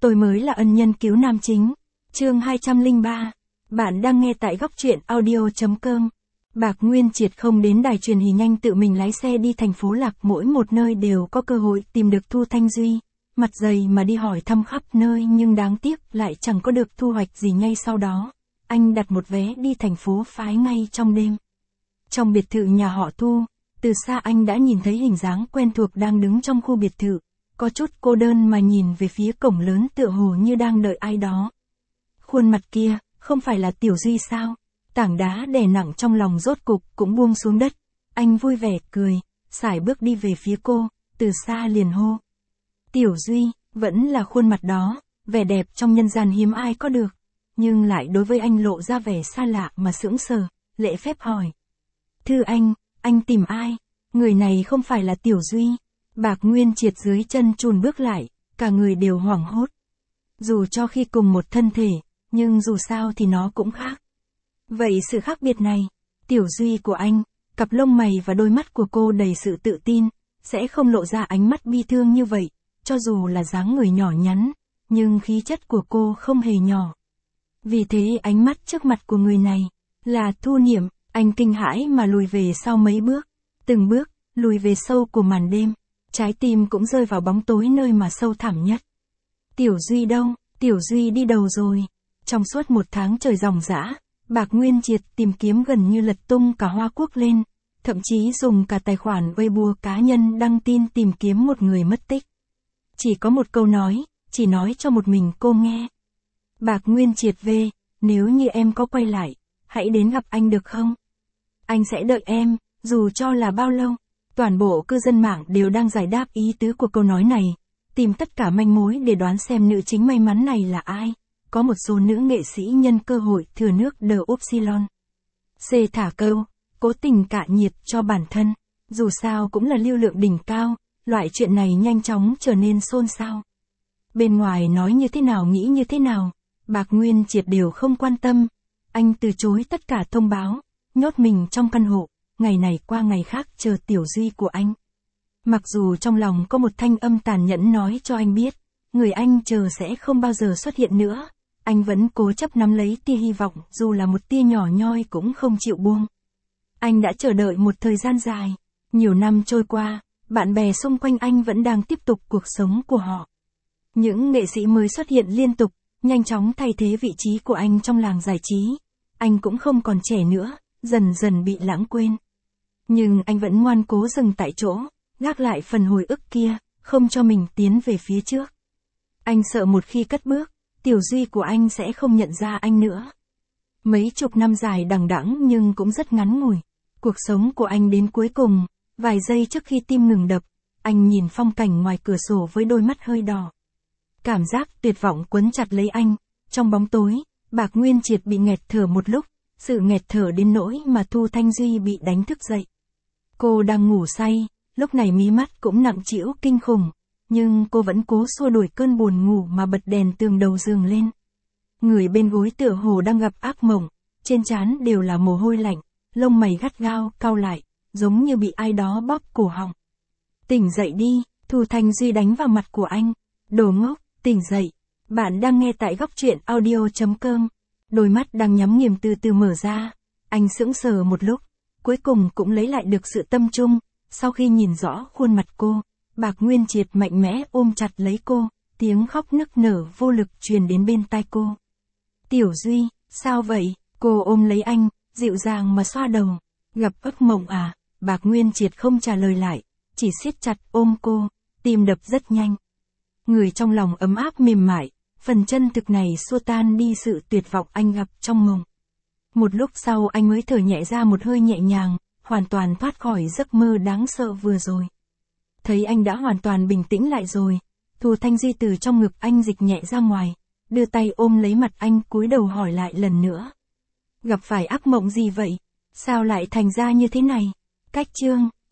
Tôi mới là ân nhân cứu nam chính. Chương 203. Bạn đang nghe tại góc truyện audio.com. Bạc Nguyên Triệt không đến đài truyền hình nhanh tự mình lái xe đi thành phố Lạc, mỗi một nơi đều có cơ hội tìm được Thu Thanh Duy. Mặt dày mà đi hỏi thăm khắp nơi nhưng đáng tiếc lại chẳng có được thu hoạch gì ngay sau đó. Anh đặt một vé đi thành phố Phái ngay trong đêm. Trong biệt thự nhà họ Thu, từ xa anh đã nhìn thấy hình dáng quen thuộc đang đứng trong khu biệt thự. Có chút cô đơn mà nhìn về phía cổng lớn tựa hồ như đang đợi ai đó. Khuôn mặt kia, không phải là Tiểu Duy sao? Tảng đá đè nặng trong lòng rốt cục cũng buông xuống đất. Anh vui vẻ cười, sải bước đi về phía cô, từ xa liền hô. Tiểu Duy, vẫn là khuôn mặt đó, vẻ đẹp trong nhân gian hiếm ai có được. Nhưng lại đối với anh lộ ra vẻ xa lạ mà sững sờ, lễ phép hỏi. Thưa anh tìm ai? Người này không phải là Tiểu Duy. Bạc Nguyên Triệt dưới chân chùn bước lại, cả người đều hoảng hốt. Dù cho khi cùng một thân thể, nhưng dù sao thì nó cũng khác. Vậy sự khác biệt này, Tiểu Duy của anh, cặp lông mày và đôi mắt của cô đầy sự tự tin, sẽ không lộ ra ánh mắt bi thương như vậy, cho dù là dáng người nhỏ nhắn, nhưng khí chất của cô không hề nhỏ. Vì thế ánh mắt trước mặt của người này, là Thu Niệm, anh kinh hãi mà lùi về sau mấy bước, từng bước, lùi về sâu của màn đêm, trái tim cũng rơi vào bóng tối nơi mà sâu thẳm nhất. Tiểu Duy đâu, Tiểu Duy đi đâu rồi? Trong suốt một tháng trời ròng rã, Bạc Nguyên Triệt tìm kiếm gần như lật tung cả Hoa Quốc lên, thậm chí dùng cả tài khoản Weibo cá nhân đăng tin tìm kiếm một người mất tích. Chỉ có một câu nói, chỉ nói cho một mình cô nghe. Bạc Nguyên Triệt về, nếu như em có quay lại, hãy đến gặp anh được không? Anh sẽ đợi em, dù cho là bao lâu. Toàn bộ cư dân mạng đều đang giải đáp ý tứ của câu nói này, tìm tất cả manh mối để đoán xem nữ chính may mắn này là ai. Có một số nữ nghệ sĩ nhân cơ hội thừa nước đờ Upsilon. C thả câu, cố tình cạ nhiệt cho bản thân, dù sao cũng là lưu lượng đỉnh cao, loại chuyện này nhanh chóng trở nên xôn xao. Bên ngoài nói như thế nào nghĩ như thế nào, Bạc Nguyên Triệt đều không quan tâm, anh từ chối tất cả thông báo, nhốt mình trong căn hộ, ngày này qua ngày khác chờ Tiểu Duy của anh. Mặc dù trong lòng có một thanh âm tàn nhẫn nói cho anh biết, người anh chờ sẽ không bao giờ xuất hiện nữa, anh vẫn cố chấp nắm lấy tia hy vọng dù là một tia nhỏ nhoi cũng không chịu buông. Anh đã chờ đợi một thời gian dài, nhiều năm trôi qua, bạn bè xung quanh anh vẫn đang tiếp tục cuộc sống của họ. Những nghệ sĩ mới xuất hiện liên tục, nhanh chóng thay thế vị trí của anh trong làng giải trí. Anh cũng không còn trẻ nữa, dần dần bị lãng quên. Nhưng anh vẫn ngoan cố dừng tại chỗ, gác lại phần hồi ức kia, không cho mình tiến về phía trước. Anh sợ một khi cất bước, Tiểu Duy của anh sẽ không nhận ra anh nữa. Mấy chục năm dài đằng đẵng nhưng cũng rất ngắn ngủi. Cuộc sống của anh đến cuối cùng, vài giây trước khi tim ngừng đập, anh nhìn phong cảnh ngoài cửa sổ với đôi mắt hơi đỏ. Cảm giác tuyệt vọng quấn chặt lấy anh, trong bóng tối, Bạc Nguyên Triệt bị nghẹt thở một lúc, sự nghẹt thở đến nỗi mà Thu Thanh Duy bị đánh thức dậy. Cô đang ngủ say, lúc này mí mắt cũng nặng trĩu kinh khủng, nhưng cô vẫn cố xua đuổi cơn buồn ngủ mà bật đèn tường đầu giường lên. Người bên gối tựa hồ đang gặp ác mộng, trên trán đều là mồ hôi lạnh, lông mày gắt gao cau lại, giống như bị ai đó bóp cổ họng. Tỉnh dậy đi, Thu Thanh Duy đánh vào mặt của anh. Đồ ngốc, tỉnh dậy. Bạn đang nghe tại góc truyện audio.com. Đôi mắt đang nhắm nghiền từ từ mở ra. Anh sững sờ một lúc, cuối cùng cũng lấy lại được sự tâm trung. Sau khi nhìn rõ khuôn mặt cô, Bạc Nguyên Triệt mạnh mẽ ôm chặt lấy cô, tiếng khóc nức nở vô lực truyền đến bên tai cô. Tiểu Duy, sao vậy? Cô ôm lấy anh, dịu dàng mà xoa đầu. Gặp ác mộng à? Bạc Nguyên Triệt không trả lời lại, chỉ siết chặt ôm cô, tim đập rất nhanh. Người trong lòng ấm áp mềm mại, phần chân thực này xua tan đi sự tuyệt vọng anh gặp trong mộng. Một lúc sau anh mới thở nhẹ ra một hơi nhẹ nhàng, hoàn toàn thoát khỏi giấc mơ đáng sợ vừa rồi. Thấy anh đã hoàn toàn bình tĩnh lại rồi, Thu Thanh Duy từ trong ngực anh dịch nhẹ ra ngoài, đưa tay ôm lấy mặt anh cúi đầu hỏi lại lần nữa. Gặp phải ác mộng gì vậy? Sao lại thành ra như thế này? Cách chương